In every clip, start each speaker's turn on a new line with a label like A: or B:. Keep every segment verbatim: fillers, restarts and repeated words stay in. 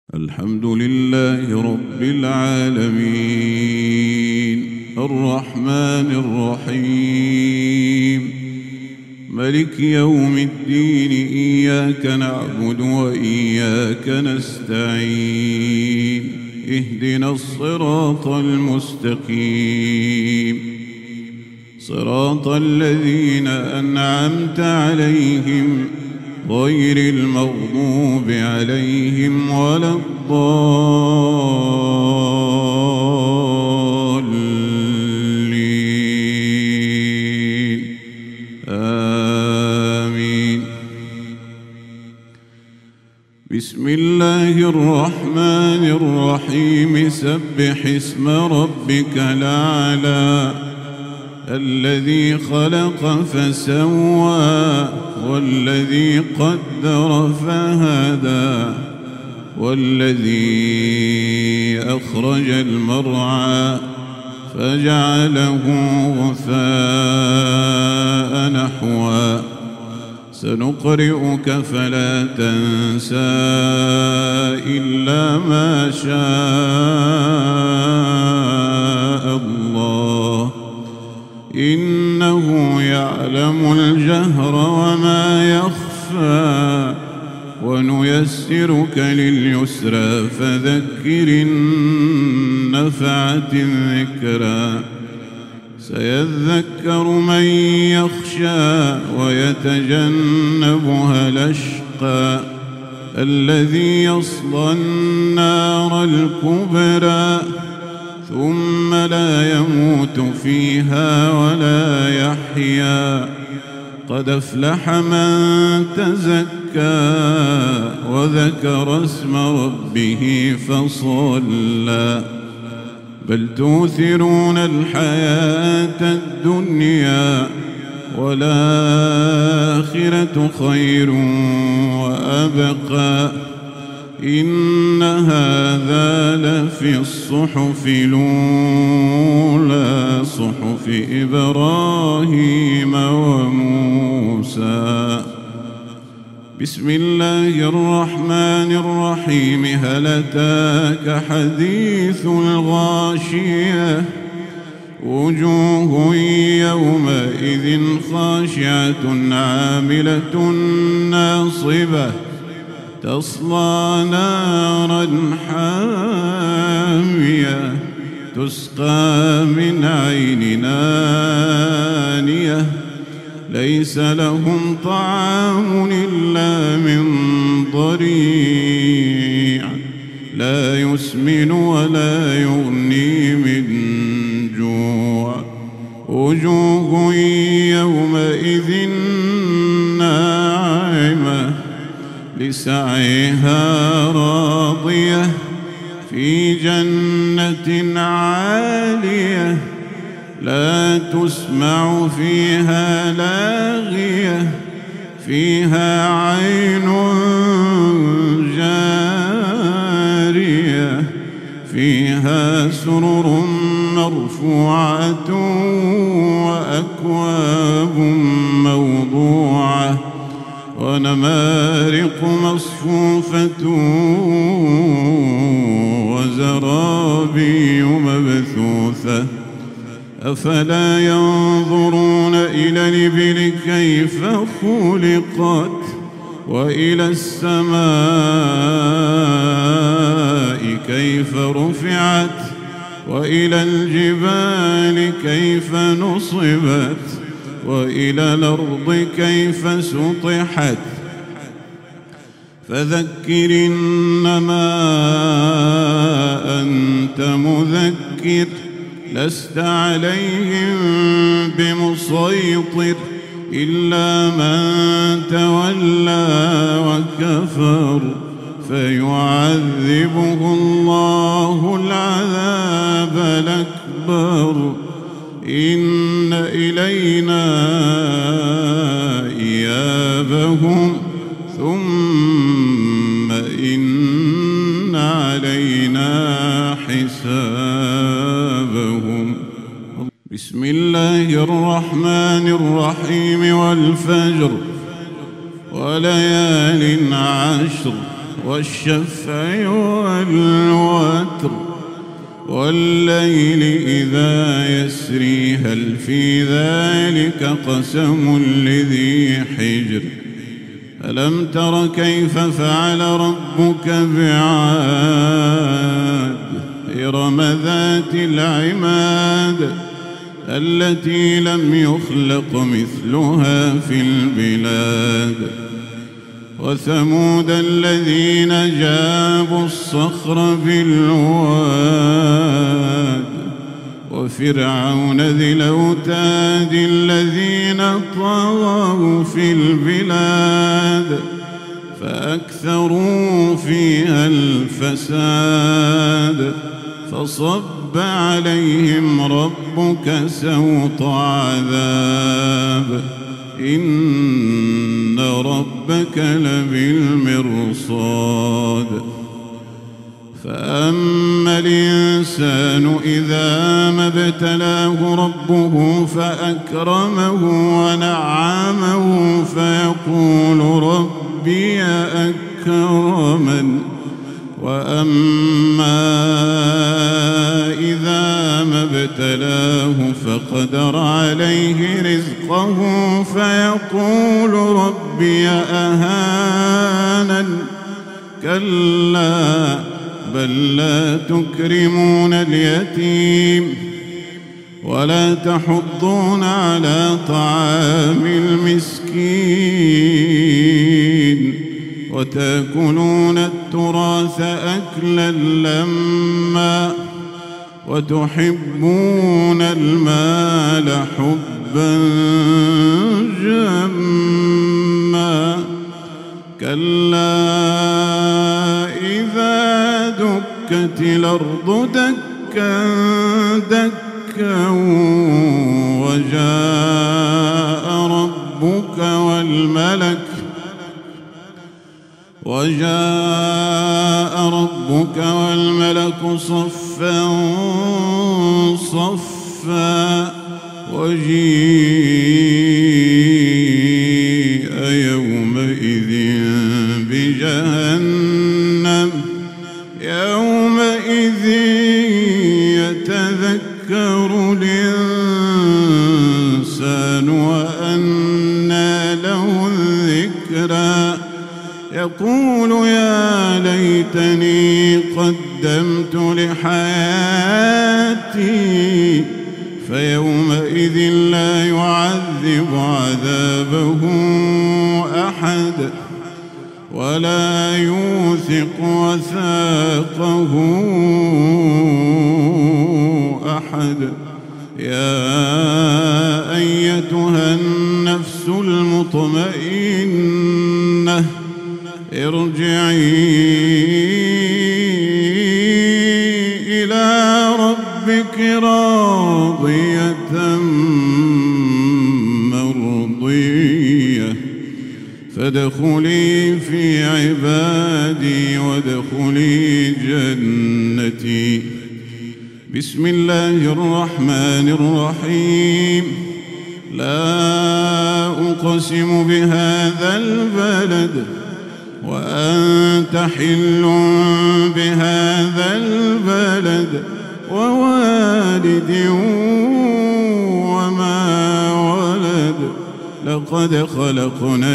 A: الحمد لله رب العالمين الرحمن الرحيم ملك يوم الدين إياك نعبد وإياك نستعين اهدنا الصراط المستقيم صراط الذين أنعمت عليهم غير المغضوب عليهم ولا الضالين آمين. بسم الله الرحمن الرحيم سبح اسم ربك الأعلى الذي خلق فسوى والذي قدر فهدى والذي أخرج المرعى فجعله غثاء نحوا سنقرئك فلا تنسى إلا ما شاء الله إنه يعلم الجهر وما يخفى ونيسرك لليسرى فذكر إن نفعت الذكرى سيذكر من يخشى ويتجنبها الأشقى الذي يصلى النار الكبرى ثم لا يموت فيها ولا يحيا قد أفلح من تزكى وذكر اسم ربه فصلى بل تؤثرون الحياة الدنيا والآخرة خير وأبقى إن هذا لفي الصحف الأولى صحف إبراهيم وموسى. بسم الله الرحمن الرحيم هل أتاك حديث الغاشية وجوه يومئذ خاشعة عاملة ناصبة تصلى نارا حامية تسقى من عين آنية ليس لهم طعام إلا من ضريع لا يسمن ولا يغني من جوع وجوه يومئذ ناعمة لسعيها راضية في جنة عالية لا تسمع فيها لاغية فيها عين جارية فيها سرر مرفوعة وأكواب موضوعة ونمارق مصفوفة وزرابي مبثوثة أفلا ينظرون إلى الإبل كيف خلقت وإلى السماء كيف رفعت وإلى الجبال كيف نصبت وإلى الأرض كيف سطحت فذكر إنما أنت مذكر لست عليهم بمسيطر إلا من تولى وكفر فيعذبه الله العذاب الأكبر إن إلينا إيابهم ثم إن علينا حسابهم. بسم الله الرحمن الرحيم والفجر وليال عشر والشفع والوتر والليل إذا يسري هل في ذلك قسم لذي حجر ألم تر كيف فعل ربك بعاد إرم ذات العماد التي لم يخلق مثلها في البلاد وثمود الذين جابوا الصخر بالواد وفرعون ذي الأوتاد الذين طغوا في البلاد فأكثروا فيها الفساد فصب عليهم ربك سوط عذاب إن ربك لبالمرصاد فأما الإنسان إذا ما ابتلاه ربه فأكرمه ونعمه فيقول ربي أكرمن وأما إذا ما ابتلاه فقدر عليه رزقه فيقول ربي أهانن كلا بل لا تكرمون اليتيم ولا تحضون على طعام المسكين وتأكلون التراث أكلا لما وتحبون المال حبا جما كلا إذا دكت الأرض دكا دكا وجاء ربك والملك وجاء ربك والملك صفا صفا وجيء يومئذ بجهنم يومئذ يتذكر الإنسان وأنى له الذكرى يقول يا ليتني قدمت لحياتي فيومئذ لا يعذب عذابه أحد ولا يوثق وثاقه أحد يا أيتها النفس المطمئنة ارجعي إلى ربك راضية مرضية فادخلي في عبادي وادخلي جنتي بسم الله الرحمن الرحيم لا أقسم بهذا البلد وأنت حل بهذا البلد ووالد وما ولد لقد خلقنا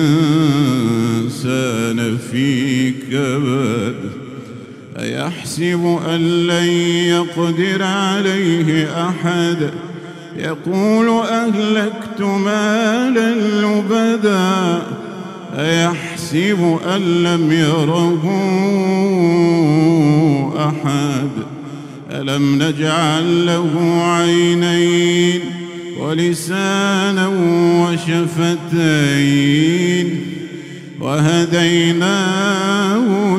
A: الإنسان في كبد أيحسب أن لن يقدر عليه أحد يقول أهلكت مالا لبدا أيحسب أن لم يره أحد ألم نجعل له عينين ولسانا وشفتين وهديناه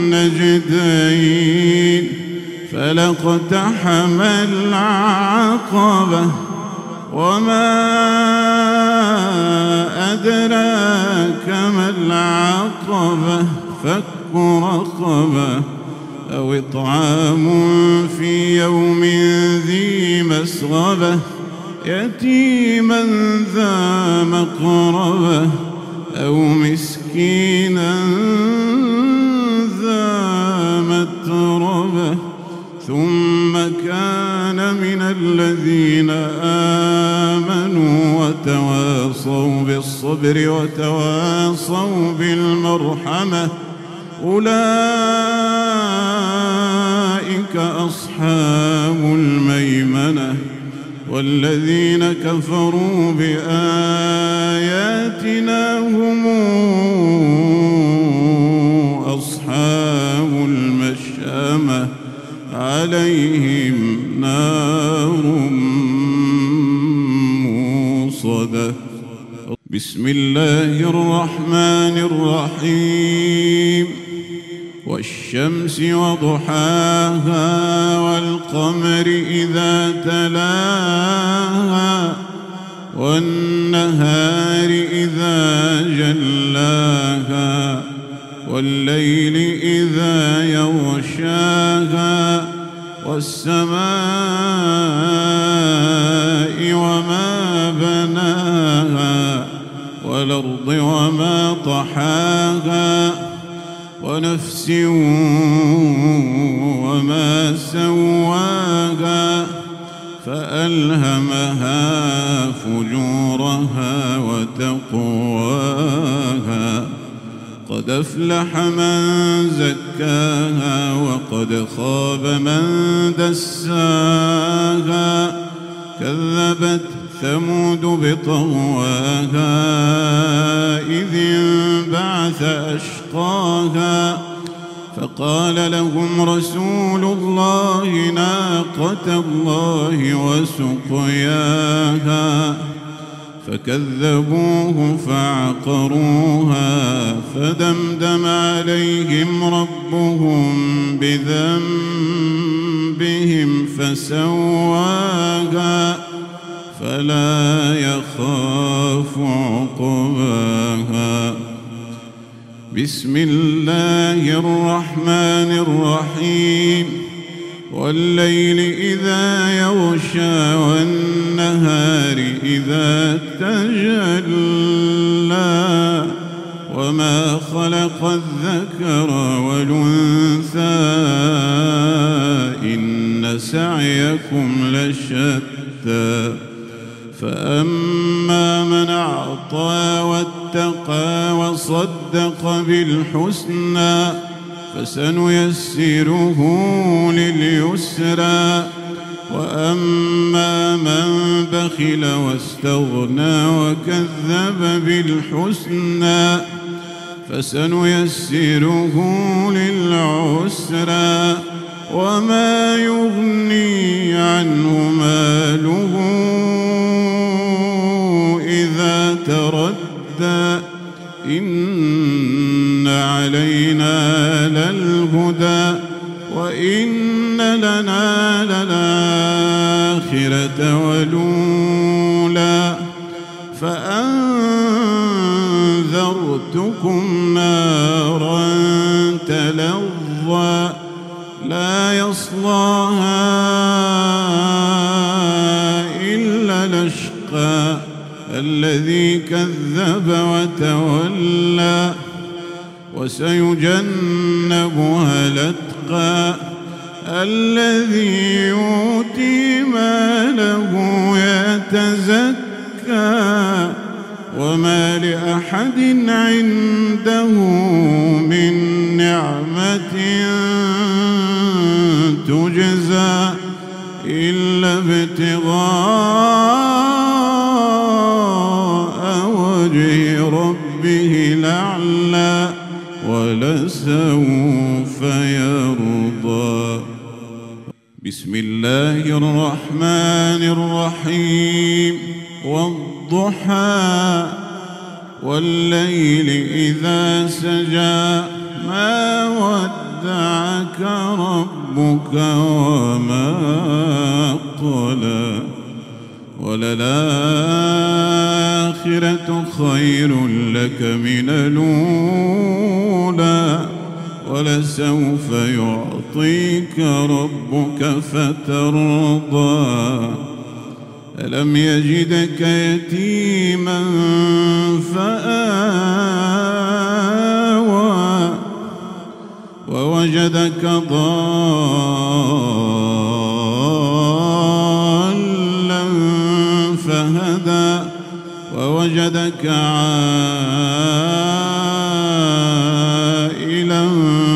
A: النجدين فلاقتحم العقبة وما أدراك ما العقبة فك رقبة أو إطعام في يوم ذي مسغبة يتيما ذا مقربة أو مسكينا بالصبر وتواصوا بالمرحمة أولئك أصحاب الميمنة والذين كفروا بآياتنا هم أصحاب المشأمة عليهم نار موصدة. بسم الله الرحمن الرحيم. والشمس وضحاها والقمر إذا تلاها والنهار إذا جلاها والليل إذا يغشاها والسماء وما بناها والأرض وما طحاها ونفس وما سواها فألهمها فجورها وتقواها قد أفلح من زكاها وقد خاب من دساها كذبت ثمود بطغواها إذ انبعث أشقاها فقال لهم رسول الله ناقة الله وسقياها فكذبوه فعقروها فدمدم عليهم ربهم بذنبهم فسواها فلا يخاف عقباها. بسم الله الرحمن الرحيم. والليل إذا يغشى والنهار إذا تجلى وما خلق الذكر والأنثى إن سعيكم لشتى فأما من أعطى واتقى وصدق بالحسنى فسنيسره لليسرى وأما من بخل واستغنى وكذب بالحسنى فسنيسره للعسرى وما يغني عنه ماله إذا تردى إن علينا للهدى وإن لنا للآخرة والأولى فأنذرتكم نارا تلظى لا يصلاها إلا الأشقى الذي كذب وتولى وسيجنبها الأتقى الذي يؤتي ماله يتزكى وما لأحد عنده من نعمة تجزى إلا ابتغاء وجه ربه الأعلى ولسوف يرضى. بسم الله الرحمن الرحيم. والضحى والليل إذا سجى ما ودعك ربك وما قلى وللآخرة خير لك من الأولى ولسوف يعطيك ربك فترضى. ألم يجدك يتيما فآوى ووجدك ضالا فهدى فوجدك عائلا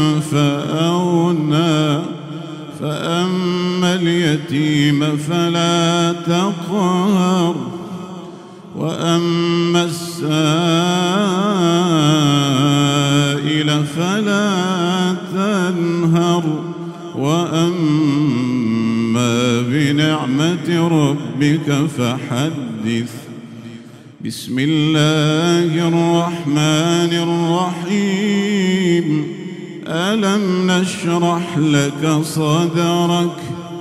A: فأغنى فأما اليتيم فلا تقهر وأما السائل فلا تنهر وأما بنعمة ربك فحدث. بسم الله الرحمن الرحيم. ألم نشرح لك صدرك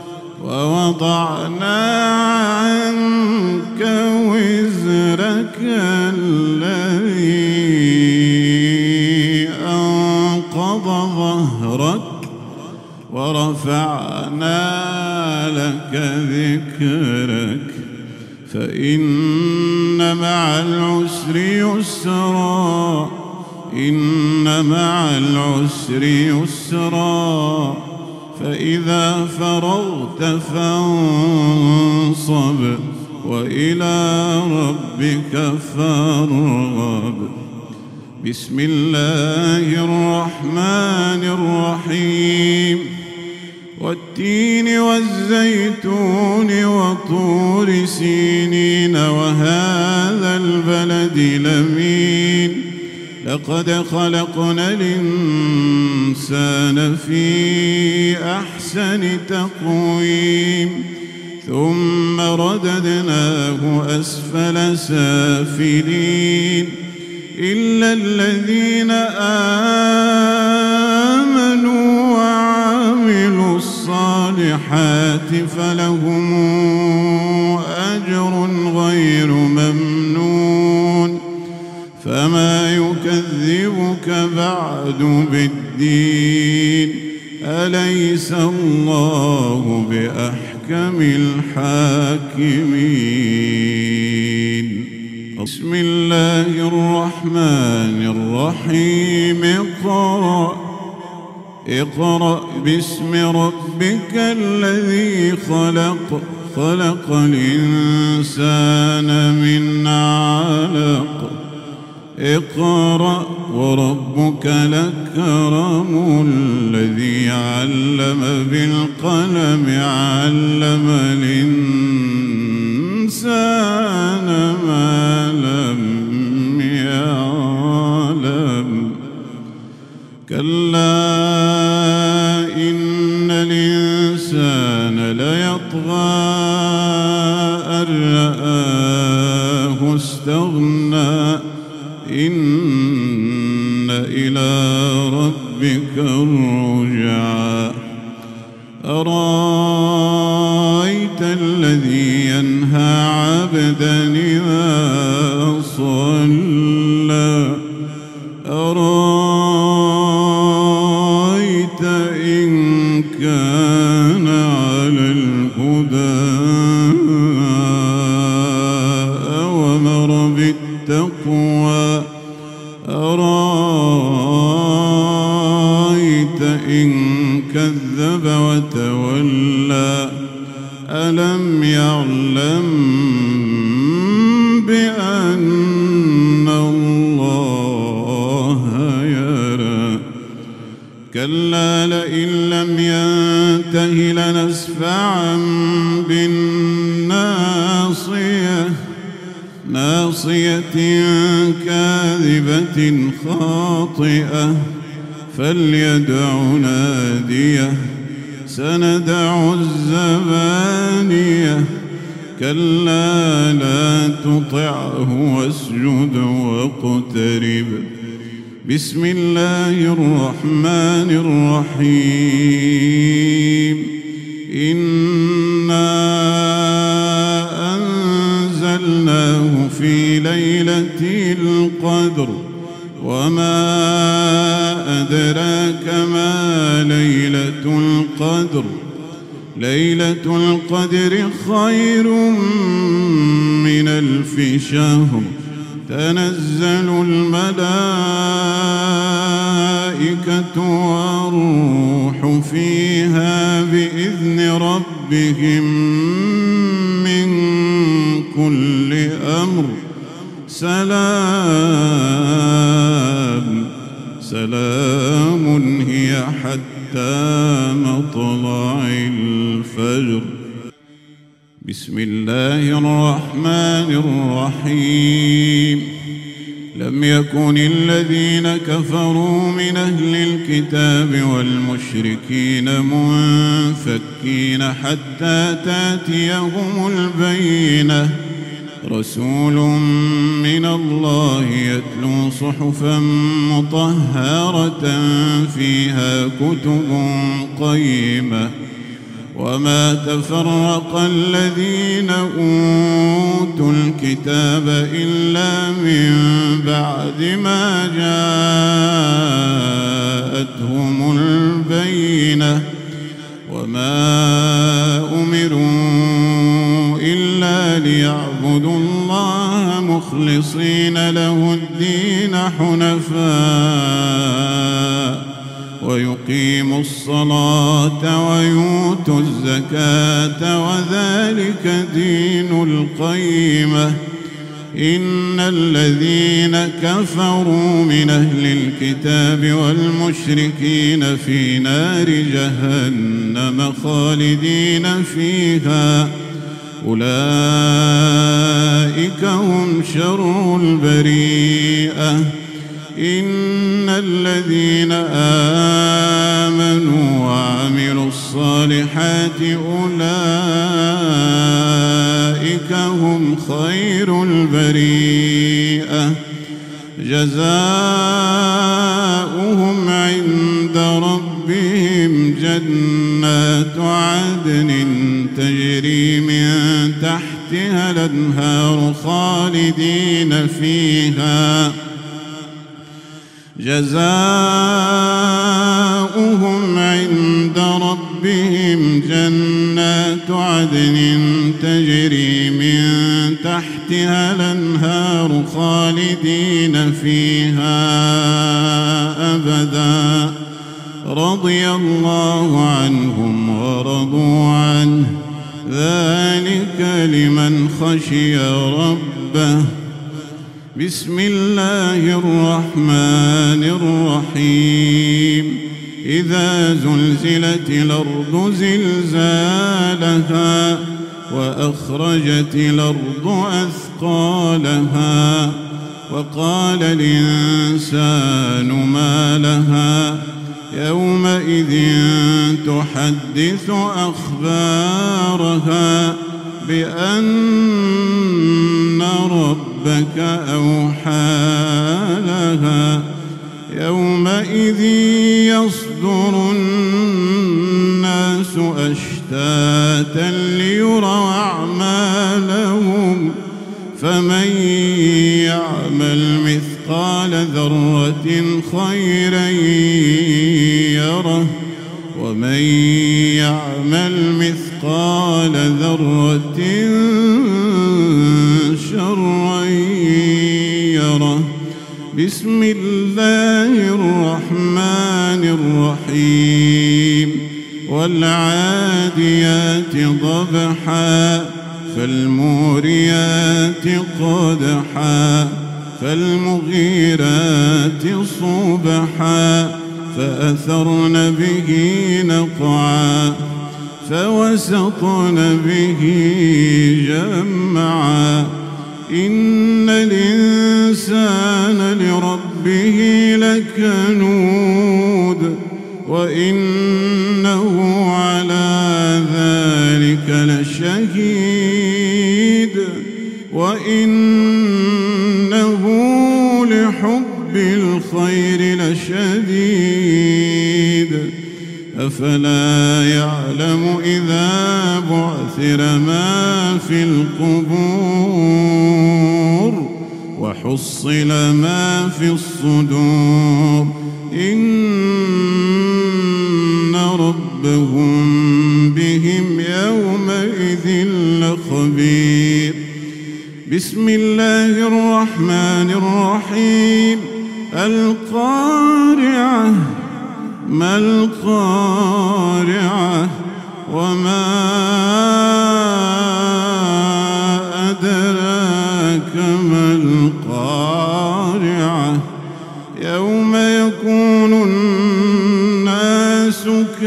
A: ووضعنا عنك وزرك الذي أنقض ظهرك ورفعنا لك ذكرك فإن مع العسر يسرا إن مع العسر يسرا فإذا فرغت فانصب وإلى ربك فارغب. بسم الله الرحمن الرحيم. والتين والزيتون وطور سينين وهذا البلد الأمين لقد خلقنا الإنسان في أحسن تقويم ثم رددناه أسفل سافلين إلا الذين آمنوا وعملوا الصالحات فلهم أجر غير ممنون فما يكذبك بعد بالدين أليس الله بأحكم الحاكمين. بسم الله الرحمن الرحيم. اقرأ اقرأ باسم ربك الذي خلق خلق الإنسان من علق اقرأ وربك الأكرم الذي علم بالقلم علم الإنسان ما لم يعلم كلا إن الإنسان ليطغى أن رآه استغنى إن إلى ربك الرجعى أرأيت الذي ينهى عبدا إذا صلى أرأيت إن كان على الهدى وأمر بالتقوى أرأيت إن كذب وتولى ألم يعلم بأن الله يرى كلا لئن لم ينته لنسفعا بالناصية ناصية كاذبة خاطئة فليدع ناديه سندع الزبانية كلا لا تطعه واسجد واقترب. بسم الله الرحمن الرحيم. إنا أنزلناه في ليلة القدر وما أدراك ما ليلة القدر ليلة القدر خير من ألف شهر تنزل الملائكة والروح فيها بإذن ربهم من كل أمر سلام سلام هي حتى مطلع الفجر. بسم الله الرحمن الرحيم. لم يكن الذين كفروا من أهل الكتاب والمشركين منفكين حتى تأتيهم البينة. رسول من الله يتلو صحفا مطهرة فيها كتب قيمة. وما تفرق الذين أوتوا الكتاب إلا من بعد ما جاءتهم البينة. وما أمروا إلا ليعبدوا الله مخلصين له الدين حنفاء ويقيموا الصلاة ويؤتوا الزكاة وذلك دين القيمة. إن الذين كفروا من أهل الكتاب والمشركين في نار جهنم خالدين فيها أولئك هم شر البريئة. إن الذين آمنوا وعملوا الصالحات أولئك هم خير البريئة. جزاؤهم عند ربهم جنات عدن تجري من تحتها الأنهار خالدين فيها. جزاؤهم عند ربهم جنات عدن تجري من تحتها الأنهار خالدين فيها أبدا. رضي الله عنهم ورضوا عنه ذلك لمن خشي ربه. بسم الله الرحمن الرحيم. إذا زلزلت الأرض زلزالها وأخرجت الأرض أثقالها وقال الإنسان ما لها يومئذ تحدث أخبارها بأن ربك أوحى لها. يومئذ يصدر الناس أشتاتا ليروا أعمالهم فمن يعمل مثقال ذرة خيرا يره ومن يعمل مثقال ذرة شرا يره. بسم الله الرحمن الرحيم. والعاديات ضبحا فالموريات قدحا فالمغيرات صبحا فأثرن به نقعا فوسطن به جمعا. إن الإنسان لربه لكنود وإنه على ذلك لشهيد وإنه لحب الخير لشديد. أفلا يعلم إذا بعثر ما في القبور وحصل ما في الصدور إن ربهم بهم يومئذ لخبير. بسم الله الرحمن الرحيم. القارعة ما القارعة وما أدراك ما القارعة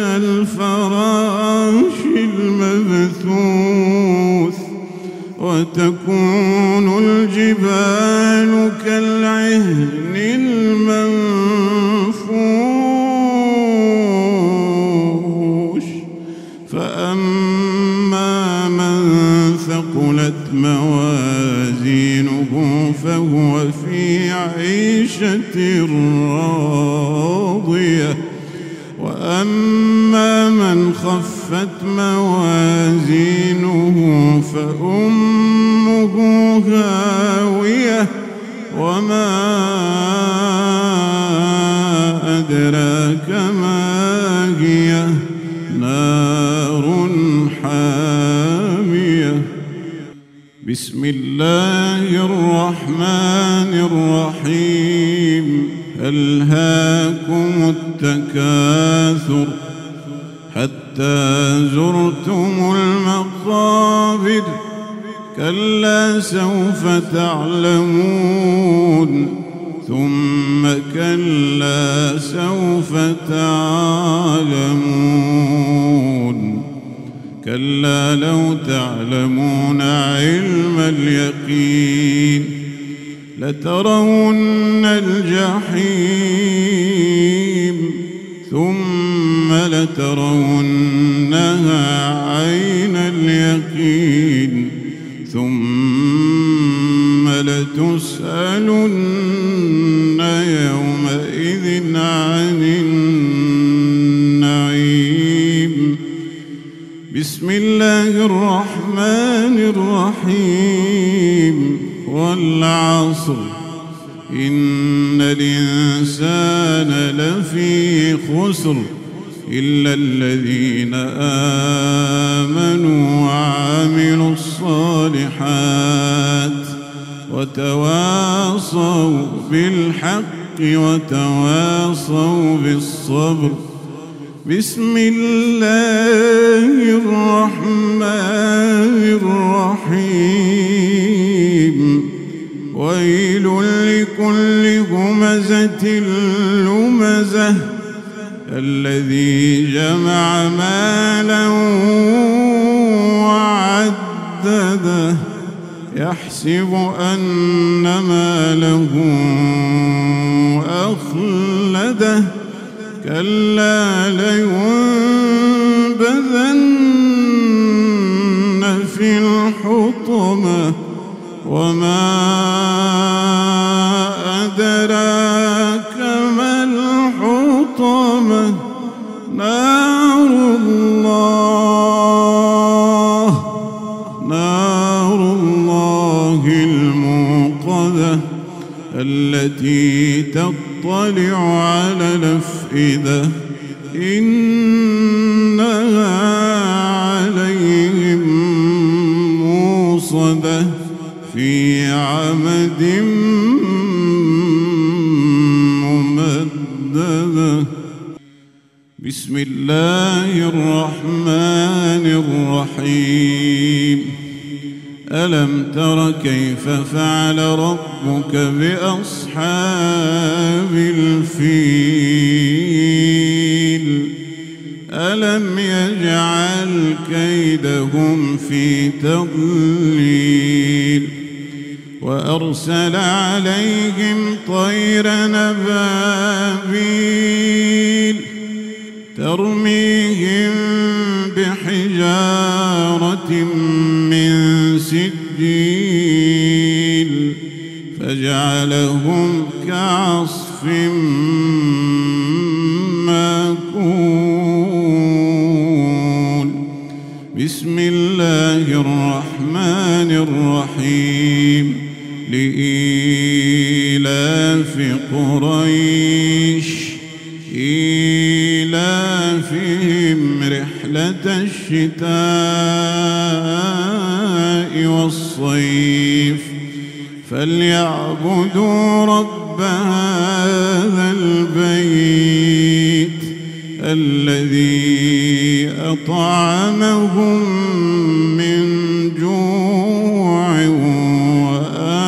A: كالفراش المبثوث وتكون الجبال كالعهن المنفوش فأما من ثقلت موازينه فهو في عيشة راضية وأما من خفت موازينه فأمه هاوية وما أدراك ما هي نار حامية. بسم الله الرحمن الرحيم. ألهاكم التكاثر حتى زرتم المقابر كلا سوف تعلمون ثم كلا سوف تعلمون كلا لو تعلمون علم اليقين لترون الجحيم ثم لترونها عين اليقين ثم لتسألن يومئذ عن النعيم. بسم الله الرحمن الرحيم. والعصر إن الإنسان لفي خسر إلا الذين آمنوا وعملوا الصالحات وتواصوا بالحق وتواصوا بالصبر. بسم الله الرحمن الرحيم. ويل لكل همزة لمزة الذي جمع مالا وعدده يحسب أن ماله أخلده كلا لينبذن في الحطمة وما أدراك ما الحطمة نار الله نار الله الموقدة التي تطلع على الأفئدة إنها عليهم موصدة في عمد ممددة. بسم الله الرحمن الرحيم. ألم تر كيف فعل ربك بأصحاب الفيل ألم يجعل كيدهم في تضليل وأرسل عليهم طيرا أبابيل ترميهم بحجارة من سجيل فجعلهم كعصف مأكول. بسم الله الرحمن الرحيم. لإيلاف قريش إيلافهم رحلة الشتاء والصيف فليعبدوا رب هذا البيت الذي أطعمهم من جوع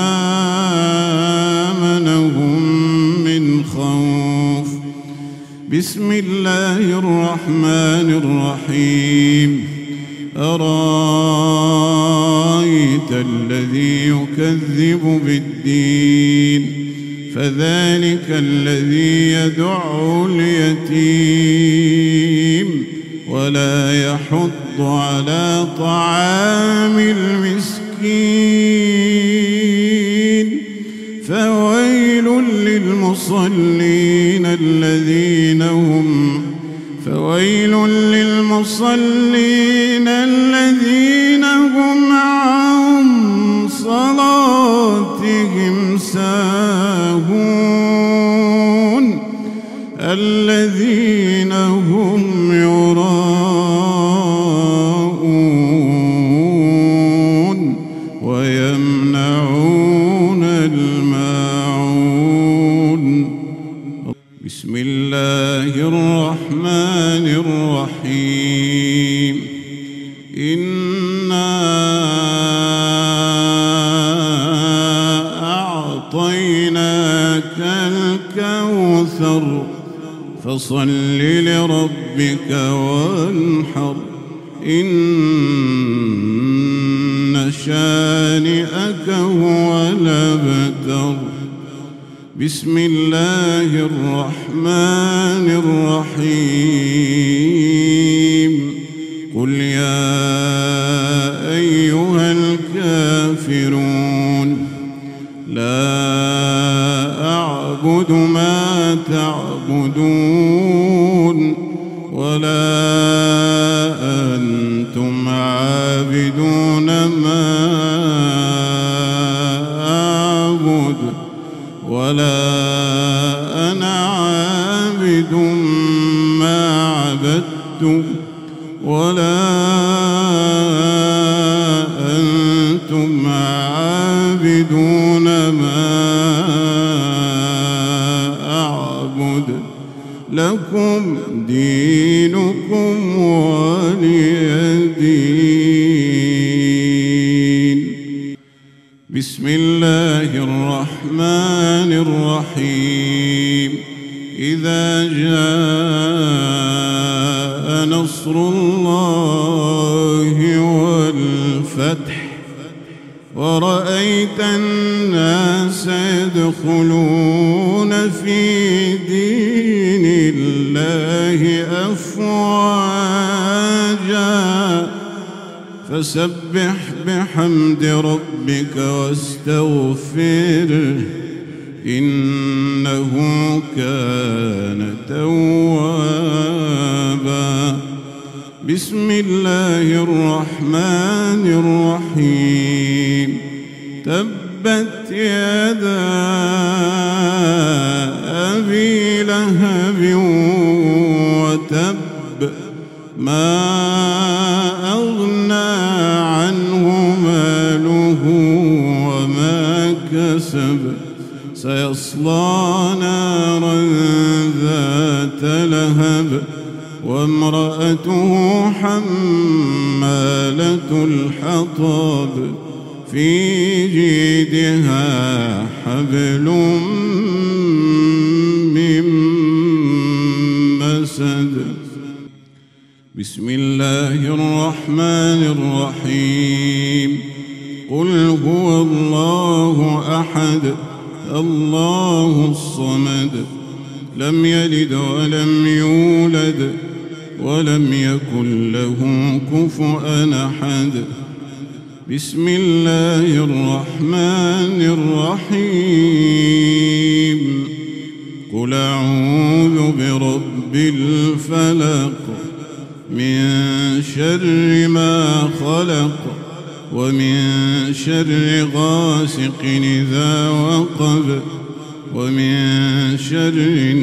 A: وآمنهم من خوف. بسم الله الرحمن الرحيم أرأيت الذي يكذب بالدين فذلك الذي يدع اليتيم ولا يحض على طعام المسكين فويل للمصلين الذين هم فويل للمصلين الذين هم عن صلاتهم ساهون الذين هم يراءون ويمنعون الماعون. بسم الله الرحمن الرحيم إنا أعطيناك الكوثر فصل لربك وانحر إن شانئك هو الأبتر. بسم الله الرحمن الرحيم قل يا أيها الكافرون لا أعبد ما تعبدون ولا أنتم عابدون ما أعبد ولا أنا عابد ما عبدتم ولا أنتم عابدون ما أعبد لكم دينكم ولي دين. بسم الله الرحمن الرحيم إذا جاء نصر الله والفتح ورأيت الناس يدخلون في دين الله أفواجا فسبح بحمد ربك واستغفره إنه كان توابا. بسم الله الرحمن الرحيم تبت يدا أبي لهب وتب ما أغنى عنه ماله وما كسب سيصلى نارا ذات لهب وامرأته حمالة الحطب في جيدها حبل من مسد. بسم الله الرحمن الرحيم قل هو الله أحد الله الصمد لم يلد ولم يولد ولم يكن له كفؤا أحد. بسم الله الرحمن الرحيم قل أعوذ برب الفلق من شر ما خلق ومن شر غاسق إذا وقب ومن شر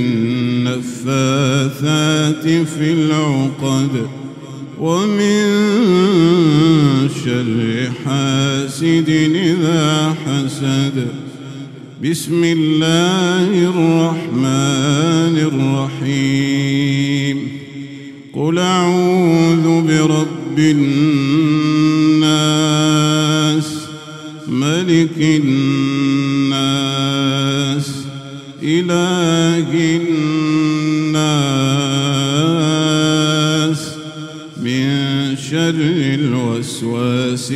A: النفاثات في العقد ومن شر حاسد إذا حسد. بسم الله الرحمن الرحيم قل أعوذ برب الناس ملك الناس إله الناس شر الوسواس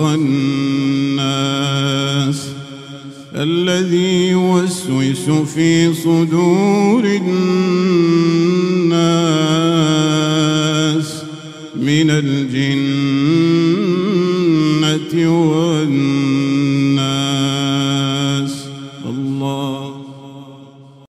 A: الخناس الذي يوسوس في صدور الناس من الجن